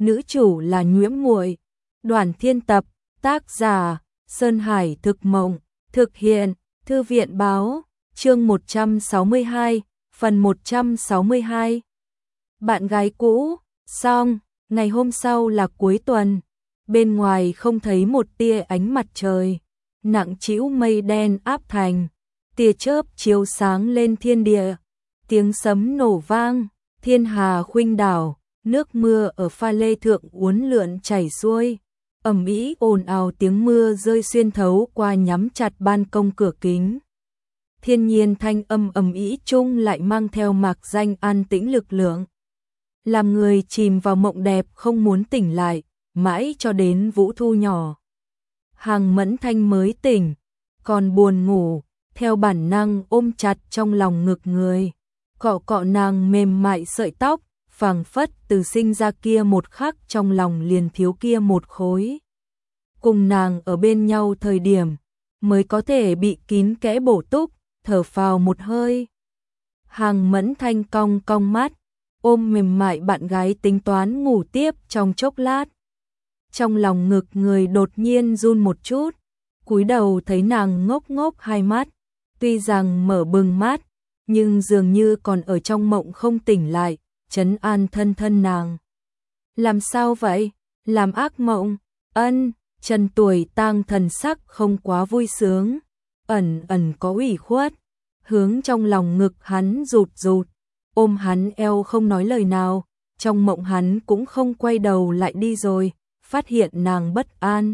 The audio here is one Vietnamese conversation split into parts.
nữ chủ là Nhiễm Muội. Đoàn Thiên Tập, tác giả Sơn Hải Thực Mộng, thực hiện Thư viện Báo, chương 162, phần 162. Bạn gái cũ, xong, ngày hôm sau là cuối tuần, bên ngoài không thấy một tia ánh mặt trời, nặng trĩu mây đen áp thành, tia chớp chiếu sáng lên thiên địa, tiếng sấm nổ vang, thiên hà khuynh đảo, nước mưa ở pha lê thượng uốn lượn chảy xuôi, ầm ĩ ồn ào tiếng mưa rơi xuyên thấu qua nhắm chặt ban công cửa kính. Thiên nhiên thanh âm ầm ĩ chung lại mang theo mạc danh an tĩnh lực lượng, làm người chìm vào mộng đẹp không muốn tỉnh lại, mãi cho đến Vũ Thu nhỏ. Hàng Mẫn Thanh mới tỉnh, còn buồn ngủ, theo bản năng ôm chặt trong lòng ngực người, cọ cọ nàng mềm mại sợi tóc, phảng phất từ sinh ra kia một khắc trong lòng liền thiếu kia một khối. Cùng nàng ở bên nhau thời điểm, mới có thể bị kín kẽ bổ túc, thở phào một hơi. Hàng Mẫn Thanh cong cong mắt, ôm mềm mại bạn gái tính toán ngủ tiếp trong chốc lát. Trong lòng ngực người đột nhiên run một chút, cúi đầu thấy nàng ngốc ngốc hai mắt, tuy rằng mở bừng mắt, nhưng dường như còn ở trong mộng không tỉnh lại, trấn an thân thân nàng. Làm sao vậy? Làm ác mộng? Ân, Trần Tuổi Tang thần sắc không quá vui sướng, ẩn ẩn có ủy khuất, hướng trong lòng ngực hắn rụt rụt, ôm hắn eo không nói lời nào, trong mộng hắn cũng không quay đầu lại đi rồi, phát hiện nàng bất an.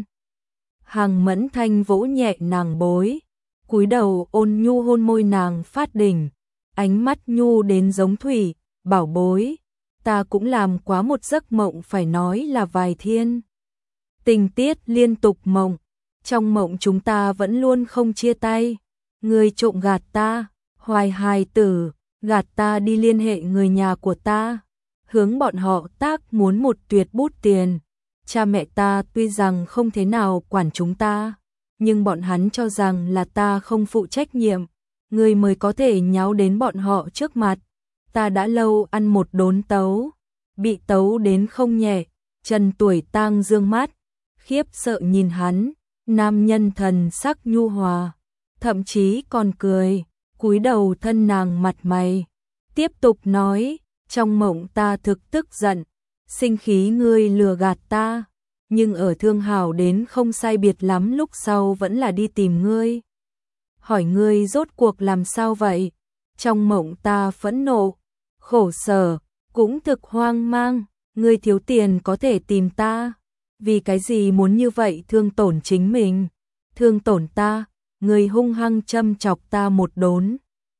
Hàng Mẫn Thanh vỗ nhẹ nàng bối, cúi đầu ôn nhu hôn môi nàng phát đỉnh, ánh mắt nhu đến giống thủy, bảo bối, ta cũng làm quá một giấc mộng phải nói là vài thiên. Tình tiết liên tục mộng, trong mộng chúng ta vẫn luôn không chia tay, ngươi trộm gạt ta, hoài hài tử, gạt ta đi liên hệ người nhà của ta, hướng bọn họ tác muốn một tuyệt bút tiền. Cha mẹ ta tuy rằng không thế nào quản chúng ta, nhưng bọn hắn cho rằng là ta không phụ trách nhiệm, ngươi mới có thể nháo đến bọn họ trước mặt. Ta đã lâu ăn một đốn tấu, bị tấu đến không nhẹ. Trần Tuổi Tang dương mắt, khiếp sợ nhìn hắn, nam nhân thần sắc nhu hòa, thậm chí còn cười, cúi đầu thân nàng mặt mày, tiếp tục nói, trong mộng ta thực tức giận, sinh khí ngươi lừa gạt ta, nhưng ở thương hảo đến không sai biệt lắm lúc sau vẫn là đi tìm ngươi. Hỏi ngươi rốt cuộc làm sao vậy? Trong mộng ta phẫn nộ, khổ sở, cũng thực hoang mang, ngươi thiếu tiền có thể tìm ta, vì cái gì muốn như vậy thương tổn chính mình, thương tổn ta, ngươi hung hăng châm chọc ta một đốn.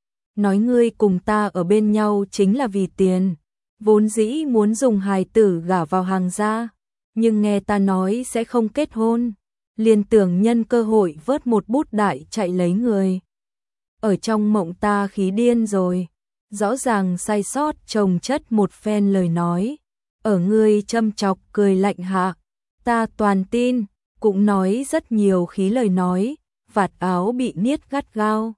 Nói ngươi cùng ta ở bên nhau chính là vì tiền, vốn dĩ muốn dùng hài tử gả vào Hàng gia, nhưng nghe ta nói sẽ không kết hôn, liền tưởng nhân cơ hội vớt một bút đại chạy lấy người. Ở trong mộng ta khí điên rồi, rõ ràng sai sót chồng chất một phen lời nói, ở ngươi châm chọc cười lạnh hạ, ta toàn tin, cũng nói rất nhiều khí lời nói, vạt áo bị niết gắt gao.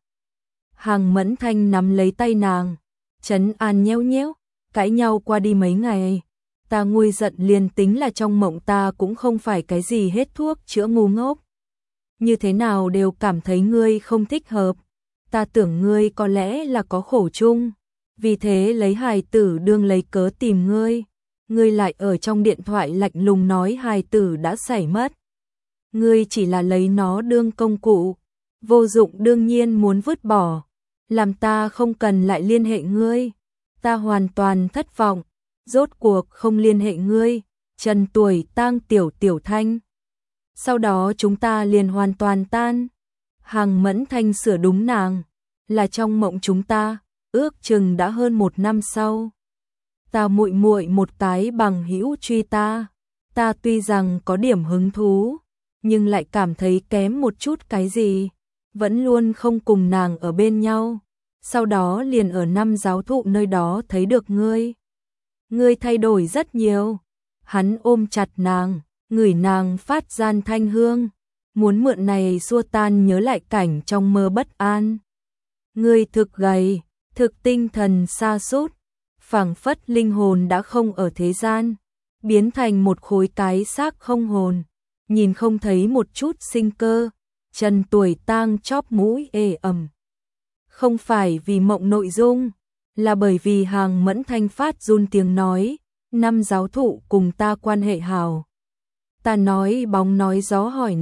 Hàng Mẫn Thanh nắm lấy tay nàng, trấn an nheo nhéo, cãi nhau qua đi mấy ngày, ta nguôi giận liền tính là trong mộng ta cũng không phải cái gì hết thuốc chữa ngu ngốc. Như thế nào đều cảm thấy ngươi không thích hợp, ta tưởng ngươi có lẽ là có khổ chung, vì thế lấy hài tử đương lấy cớ tìm ngươi, ngươi lại ở trong điện thoại lạnh lùng nói hài tử đã xảy mất. Ngươi chỉ là lấy nó đương công cụ, vô dụng đương nhiên muốn vứt bỏ, làm ta không cần lại liên hệ ngươi, ta hoàn toàn thất vọng, rốt cuộc không liên hệ ngươi, Trần Tuổi Tang tiểu thanh. Sau đó chúng ta liền hoàn toàn tan. Hàng Mẫn Thanh sửa đúng nàng, là trong mộng chúng ta, ước chừng đã hơn 1 năm sau. Ta muội muội một cái bằng hữu truy ta, ta tuy rằng có điểm hứng thú, nhưng lại cảm thấy kém một chút cái gì, vẫn luôn không cùng nàng ở bên nhau. Sau đó liền ở năm giáo thụ nơi đó thấy được ngươi. Ngươi thay đổi rất nhiều. Hắn ôm chặt nàng, ngửi nàng phát gian thanh hương, muốn mượn này xua tan nhớ lại cảnh trong mơ bất an. Ngươi thực gầy, thực tinh thần sa sút, phảng phất linh hồn đã không ở thế gian. biến thành một khối cái xác không hồn, nhìn không thấy một chút sinh cơ. Trần Tuổi Tang chóp mũi ê ẩm. Không phải vì mộng nội dung, là bởi vì Hàng Mẫn Thanh phát run tiếng nói, năm giáo thụ cùng ta quan hệ hảo. Ta nói bóng nói gió hỏi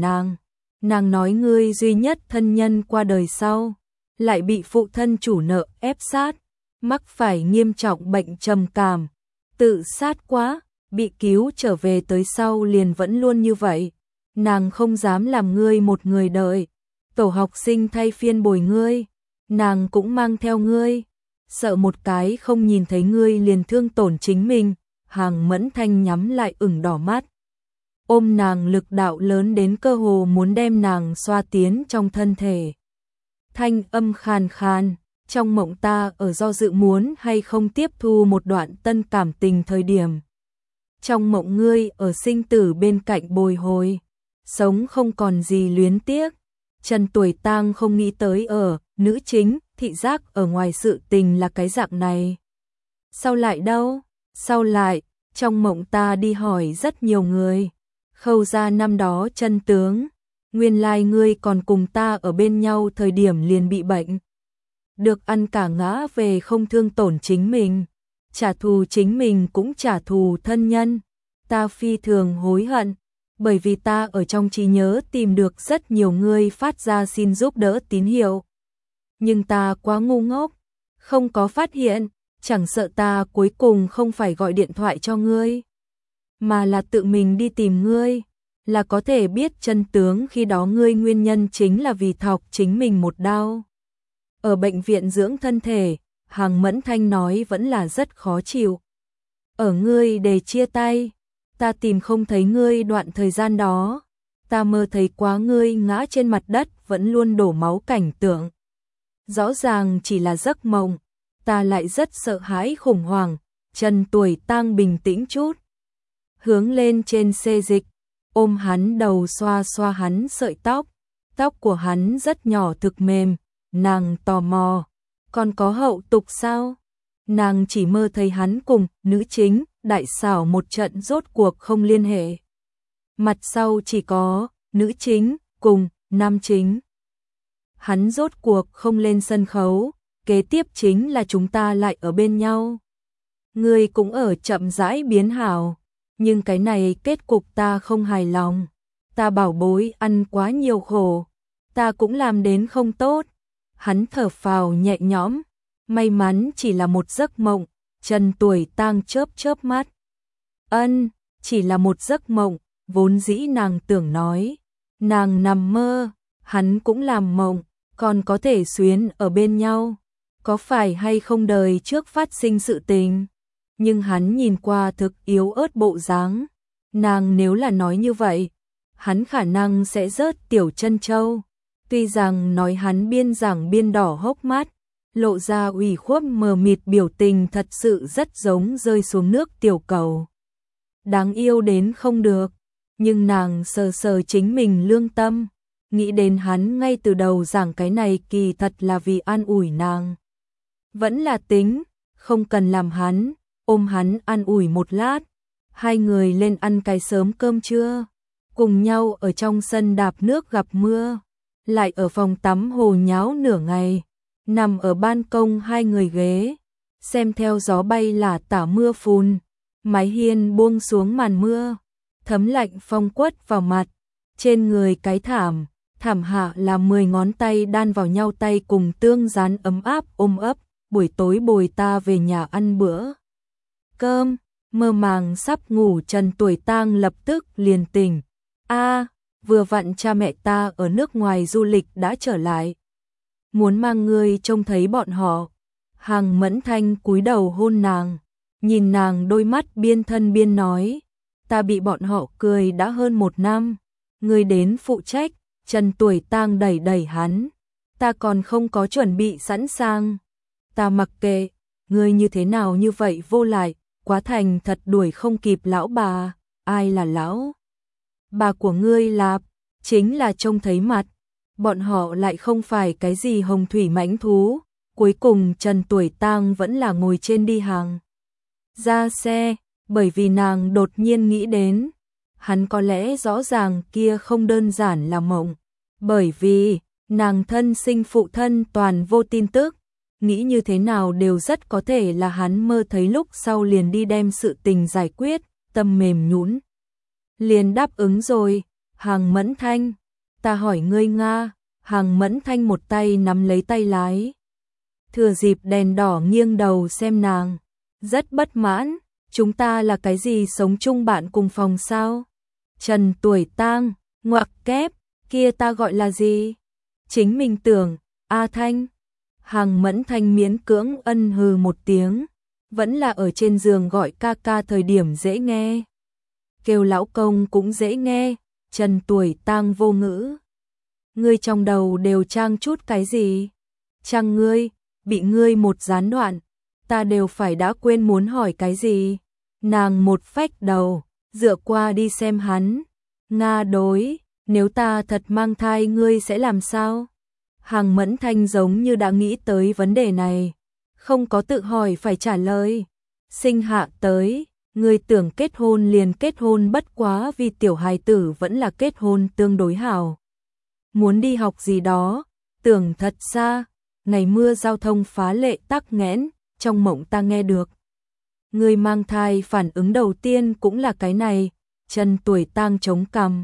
nàng nói ngươi duy nhất thân nhân qua đời sau, lại bị phụ thân chủ nợ ép sát, mắc phải nghiêm trọng bệnh trầm cảm, tự sát quá, bị cứu trở về tới sau liền vẫn luôn như vậy. Nàng không dám làm ngươi một người đợi, tổ học sinh thay phiên bồi ngươi, nàng cũng mang theo ngươi, sợ một cái không nhìn thấy ngươi liền thương tổn chính mình. Hàng Mẫn Thanh nhắm lại ửng đỏ mắt, ôm nàng lực đạo lớn đến cơ hồ muốn đem nàng xoa tiến trong thân thể. Thanh âm khàn khàn, trong mộng ta ở do dự muốn hay không tiếp thu một đoạn tân cảm tình thời điểm. Trong mộng ngươi ở sinh tử bên cạnh bồi hồi, sống không còn gì luyến tiếc. Trần Tuổi Tang không nghĩ tới ở nữ chính thị giác ở ngoài sự tình là cái dạng này. Sau lại đâu? Sau lại, trong mộng ta đi hỏi rất nhiều người, khâu ra năm đó chân tướng, nguyên lai ngươi còn cùng ta ở bên nhau thời điểm liền bị bệnh. Được ăn cả ngã về không thương tổn chính mình, trả thù chính mình cũng trả thù thân nhân. Ta phi thường hối hận, bởi vì ta ở trong trí nhớ tìm được rất nhiều người phát ra xin giúp đỡ tín hiệu. Nhưng ta quá ngu ngốc, không có phát hiện, chẳng sợ ta cuối cùng không phải gọi điện thoại cho ngươi, mà là tự mình đi tìm ngươi, là có thể biết chân tướng khi đó ngươi nguyên nhân chính là vì thọc chính mình một đau. Ở bệnh viện dưỡng thân thể, Hàng Mẫn Thanh nói vẫn là rất khó chịu. Ở ngươi để chia tay, ta tìm không thấy ngươi đoạn thời gian đó, ta mơ thấy quá ngươi ngã trên mặt đất vẫn luôn đổ máu cảnh tượng. Rõ ràng chỉ là giấc mộng, ta lại rất sợ hãi khủng hoảng. Trần Tuổi Tang bình tĩnh chút, hướng lên trên xê dịch, ôm hắn đầu xoa xoa hắn sợi tóc. Tóc của hắn rất nhỏ thực mềm, nàng tò mò, còn có hậu tục sao? Nàng chỉ mơ thấy hắn cùng nữ chính đại xảo một trận rốt cuộc không liên hệ. Mặt sau chỉ có nữ chính cùng nam chính. Hắn rốt cuộc không lên sân khấu, kế tiếp chính là chúng ta lại ở bên nhau. Ngươi cũng ở chậm rãi biến hảo, nhưng cái này kết cục ta không hài lòng. Ta bảo bối ăn quá nhiều khổ, ta cũng làm đến không tốt. Hắn thở phào nhẹ nhõm, may mắn chỉ là một giấc mộng. Trần Tuổi Tang chớp chớp mắt. Ân, chỉ là một giấc mộng, vốn dĩ nàng tưởng nói. Nàng nằm mơ, hắn cũng làm mộng, còn có thể xuyến ở bên nhau. Có phải hay không đời trước phát sinh sự tình? Nhưng hắn nhìn qua thực yếu ớt bộ dáng. Nàng nếu là nói như vậy, hắn khả năng sẽ rớt tiểu chân châu. Tuy rằng nói hắn biên giảng biên đỏ hốc mắt, lộ ra ủy khuất mờ mịt biểu tình thật sự rất giống rơi xuống nước tiểu cầu. Đáng yêu đến không được, nhưng nàng sờ sờ chính mình lương tâm, nghĩ đến hắn ngay từ đầu giảng cái này kỳ thật là vì an ủi nàng. Vẫn là tính, không cần làm hắn, ôm hắn an ủi một lát. Hai người lên ăn cái sớm cơm trưa, cùng nhau ở trong sân đạp nước gặp mưa, lại ở phòng tắm hồ nháo nửa ngày. Nằm ở ban công hai người ghế, xem theo gió bay là tả mưa phùn, mái hiên buông xuống màn mưa, thấm lạnh phong quất vào mặt, trên người cái thảm hạ là 10 ngón tay đan vào nhau tay cùng tương dán ấm áp ôm ấp, buổi tối bồi ta về nhà ăn bữa cơm, mơ màng sắp ngủ. Trần Tuổi Tang lập tức liền tỉnh, vừa vặn cha mẹ ta ở nước ngoài du lịch đã trở lại. Muốn mang ngươi trông thấy bọn họ. Hàng Mẫn Thanh cúi đầu hôn nàng, nhìn nàng đôi mắt biên thân biên nói, ta bị bọn họ cười đã hơn 1 năm, ngươi đến phụ trách. Trần Tuổi Tang đẩy đẩy hắn, ta còn không có chuẩn bị sẵn sàng. Ta mặc kệ, ngươi như thế nào như vậy vô lại, quá thành thật đuổi không kịp lão bà. Ai là lão bà của ngươi? Lạp, chính là trông thấy mặt. Bọn họ lại không phải cái gì hồng thủy mãnh thú. Cuối cùng Trần Tuổi Tang vẫn là ngồi trên đi hàng ra xe, bởi vì nàng đột nhiên nghĩ đến, hắn có lẽ rõ ràng kia không đơn giản là mộng, bởi vì nàng thân sinh phụ thân toàn vô tin tức, nghĩ như thế nào đều rất có thể là hắn mơ thấy lúc sau liền đi đem sự tình giải quyết, tâm mềm nhũn. Liền đáp ứng rồi, Hằng Mẫn Thanh, ta hỏi ngươi Nga, Hằng Mẫn Thanh một tay nắm lấy tay lái. Thừa dịp đèn đỏ nghiêng đầu xem nàng, rất bất mãn, chúng ta là cái gì sống chung bạn cùng phòng sao? Trần Tuổi Tang, ngoặc kép, kia ta gọi là gì? Chính mình tưởng, A Thanh. Hằng Mẫn Thanh miễn cưỡng ân hừ một tiếng, vẫn là ở trên giường gọi ca ca thời điểm dễ nghe. Kêu lão công cũng dễ nghe, Trần Tuổi Tang vô ngữ. Ngươi trong đầu đều trang chút cái gì? Trang ngươi, bị ngươi một gián đoạn, ta đều phải đã quên muốn hỏi cái gì. Nàng một phách đầu, dựa qua đi xem hắn. Nga đối, nếu ta thật mang thai ngươi sẽ làm sao? Hằng Mẫn Thanh giống như đã nghĩ tới vấn đề này, không có tự hỏi phải trả lời. Sinh hạ tới, ngươi tưởng kết hôn liền kết hôn, bất quá vì tiểu hài tử vẫn là kết hôn tương đối hảo. Muốn đi học gì đó, tưởng thật xa, ngày mưa giao thông phá lệ tắc nghẽn, trong mộng ta nghe được. Ngươi mang thai phản ứng đầu tiên cũng là cái này, Trần Tuổi Tang chống cằm.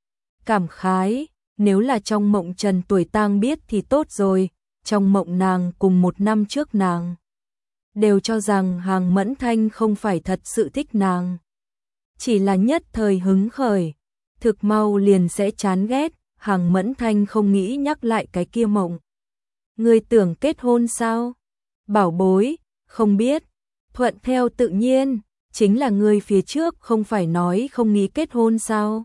Cảm khái, nếu là trong mộng Trần Tuổi Tang biết thì tốt rồi, trong mộng nàng cùng một năm trước nàng. Đều cho rằng Hằng Mẫn Thanh không phải thật sự thích nàng. Chỉ là nhất thời hứng khởi, thực mau liền sẽ chán ghét, Hằng Mẫn Thanh không nghĩ nhắc lại cái kia mộng. Ngươi tưởng kết hôn sao? Bảo bối, không biết, thuận theo tự nhiên, chính là ngươi phía trước không phải nói không nghĩ kết hôn sao?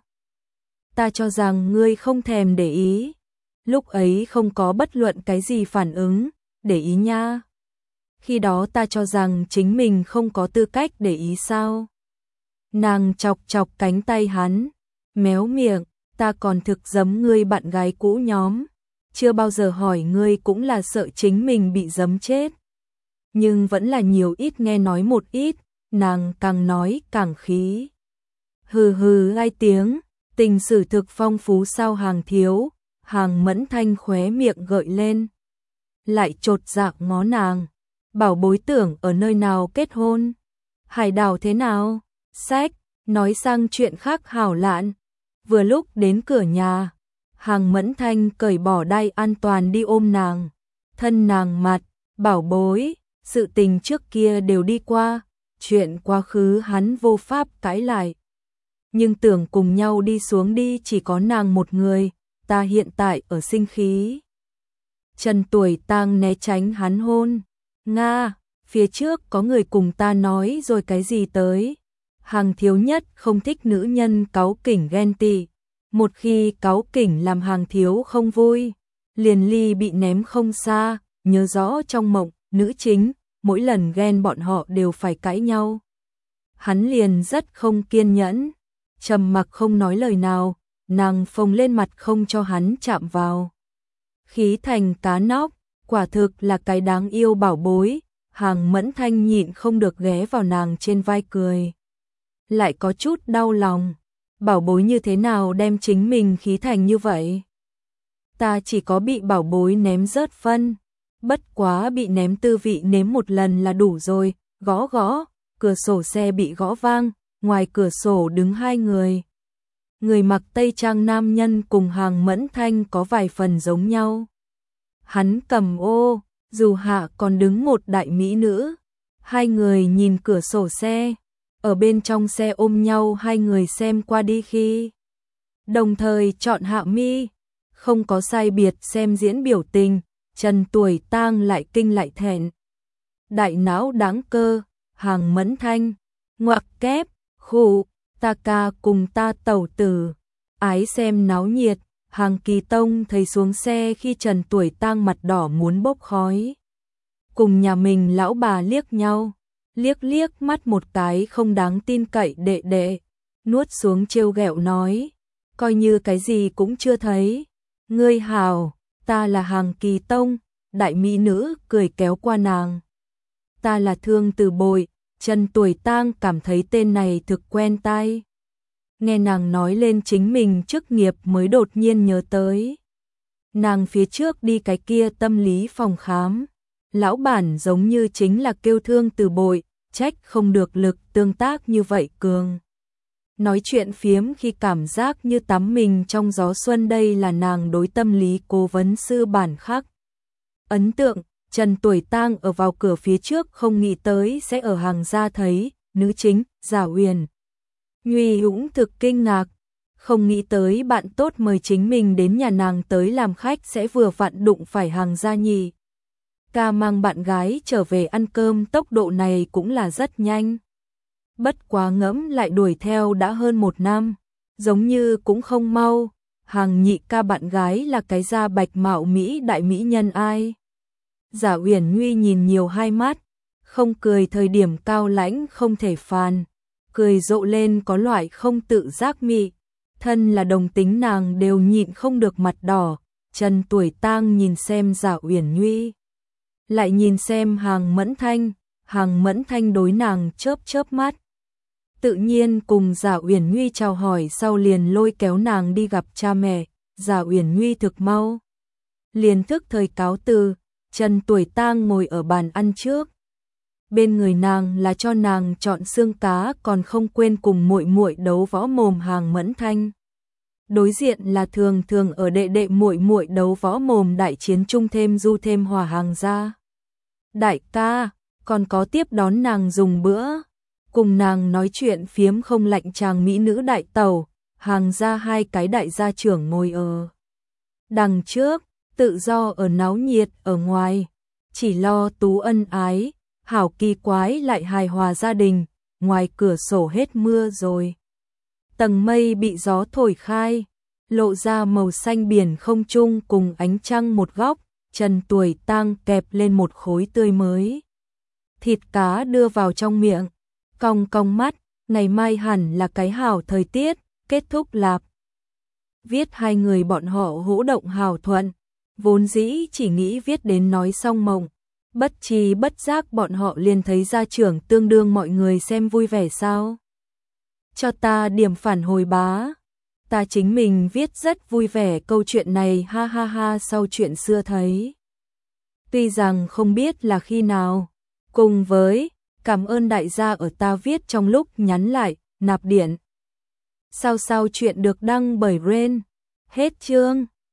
Ta cho rằng ngươi không thèm để ý, lúc ấy không có bất luận cái gì phản ứng, để ý nha. Khi đó ta cho rằng chính mình không có tư cách để ý sao? Nàng chọc chọc cánh tay hắn, méo miệng, ta còn thực giấm ngươi bạn gái cũ nhóm, chưa bao giờ hỏi ngươi cũng là sợ chính mình bị giấm chết. Nhưng vẫn là nhiều ít nghe nói một ít, nàng càng nói càng khí. Hừ hừ hai tiếng, tình sử thực phong phú sao Hàng thiếu, Hằng Mẫn Thanh khóe miệng gợi lên. Lại chột dạ ngó nàng, bảo bối tưởng ở nơi nào kết hôn, hải đảo thế nào, sách, nói sang chuyện khác hảo lạn. Vừa lúc đến cửa nhà, Hằng Mẫn Thanh cởi bỏ đai an toàn đi ôm nàng, thân nàng mặt, bảo bối, sự tình trước kia đều đi qua, chuyện quá khứ hắn vô pháp cãi lại. Nhưng tưởng cùng nhau đi xuống đi chỉ có nàng một người, ta hiện tại ở sinh khí. Trần Tuổi Tang né tránh hắn hôn, Nga, phía trước có người cùng ta nói rồi cái gì tới. Hàng thiếu nhất không thích nữ nhân cáu kỉnh ghen tị, một khi cáu kỉnh làm Hàng thiếu không vui, liền ly bị ném không xa, nhớ rõ trong mộng, nữ chính, mỗi lần ghen bọn họ đều phải cãi nhau. Hắn liền rất không kiên nhẫn, trầm mặc không nói lời nào, nàng phồng lên mặt không cho hắn chạm vào. Khí thành cá nóc, quả thực là cái đáng yêu bảo bối, Hằng Mẫn Thanh nhịn không được ghé vào nàng trên vai cười. Lại có chút đau lòng, bảo bối như thế nào đem chính mình khí thành như vậy? Ta chỉ có bị bảo bối ném rớt phân, bất quá bị ném tư vị nếm một lần là đủ rồi, gõ gõ, cửa sổ xe bị gõ vang, ngoài cửa sổ đứng hai người. Người mặc tây trang nam nhân cùng Hằng Mẫn Thanh có vài phần giống nhau. Hắn cầm ô, dù hạ còn đứng một đại mỹ nữ. Hai người nhìn cửa sổ xe, ở bên trong xe ôm nhau hai người xem qua đi khi. Đồng thời chọn hạ mi, không có sai biệt xem diễn biểu tình, Trần Tuổi Tang lại kinh lại thẹn. Đại não đáng cơ, Hằng Mẫn Thanh, ngoặc kép, khụ, ta ca cùng ta tẩu tử, ái xem náo nhiệt. Hàng Kỳ Tông thấy xuống xe khi Trần Tuổi Tang mặt đỏ muốn bốc khói. Cùng nhà mình lão bà liếc nhau, liếc liếc mắt một cái không đáng tin cậy đệ đệ, nuốt xuống trêu ghẹo nói, coi như cái gì cũng chưa thấy. Ngươi hảo, ta là Hàng Kỳ Tông, đại mỹ nữ cười kéo qua nàng. Ta là Thương Từ Bội, Trần Tuổi Tang cảm thấy tên này thực quen tai. Nghe nàng nói lên chính mình chức nghiệp mới đột nhiên nhớ tới. Nàng phía trước đi cái kia tâm lý phòng khám. Lão bản giống như chính là kêu thương từ bội, trách không được lực tương tác như vậy cường. Nói chuyện phiếm khi cảm giác như tắm mình trong gió xuân, đây là nàng đối tâm lý cố vấn sư bản khắc. Ấn tượng, Trần Tuổi Tang ở vào cửa phía trước không nghĩ tới sẽ ở hàng gia thấy, nữ chính, Giả Uyển Nhuy cũng thực kinh ngạc, không nghĩ tới bạn tốt mời chính mình đến nhà nàng tới làm khách sẽ vừa vặn đụng phải hàng gia nhì. Ca mang bạn gái trở về ăn cơm, tốc độ này cũng là rất nhanh. Bất quá ngẫm lại đuổi theo đã hơn 1 năm, giống như cũng không mau. Hàng nhị ca bạn gái là cái da bạch mạo Mỹ đại mỹ nhân ai? Giả Uyển Nhuy nhìn nhiều hai mắt, không cười thời điểm cao lãnh không thể phàn, cười rộ lên có loại không tự giác mị. Thân là đồng tính nàng đều nhịn không được mặt đỏ. Trần Tuổi Tang nhìn xem Giả Uyển Nhuy, lại nhìn xem Hàng Mẫn Thanh đối nàng chớp chớp mắt. Tự nhiên cùng Giả Uyển Nhuy chào hỏi sau liền lôi kéo nàng đi gặp cha mẹ. Giả Uyển Nhuy thực mau liền thức thời cáo từ. Trần Tuổi Tang ngồi ở bàn ăn trước, bên người nàng là cho nàng chọn xương cá, còn không quên cùng muội muội đấu võ mồm Hàng Mẫn Thanh. Đối diện là thường thường ở đệ đệ muội muội đấu võ mồm đại chiến chung thêm du thêm hòa hàng gia. Đại ca, còn có tiếp đón nàng dùng bữa, cùng nàng nói chuyện phiếm không lạnh chàng mỹ nữ đại tẩu. Hàng gia hai cái đại gia trưởng ngồi ở đằng trước, tự do ở náo nhiệt ở ngoài, chỉ lo tú ân ái, hảo kỳ quái lại hài hòa gia đình. Ngoài cửa sổ hết mưa rồi, tầng mây bị gió thổi khai, lộ ra màu xanh biển không trung cùng ánh trăng một góc. Trần Tuổi Tang kẹp lên một khối tươi mới thịt cá đưa vào trong miệng, cong cong mắt, ngày mai hẳn là cái hảo thời tiết. Kết thúc lạp. Viết hai người bọn họ hỗ động hào thuận, vốn dĩ chỉ nghĩ viết đến nói xong mộng, bất tri bất giác bọn họ liền thấy gia trưởng tương đương mọi người xem vui vẻ sao. Cho ta điểm phản hồi bá. Ta chính mình viết rất vui vẻ câu chuyện này, ha ha ha. Sau chuyện xưa thấy, tuy rằng không biết là khi nào, cùng với cảm ơn đại gia ở ta viết trong lúc nhắn lại, nạp điện. Sau chuyện được đăng bởi Ren. Hết chương.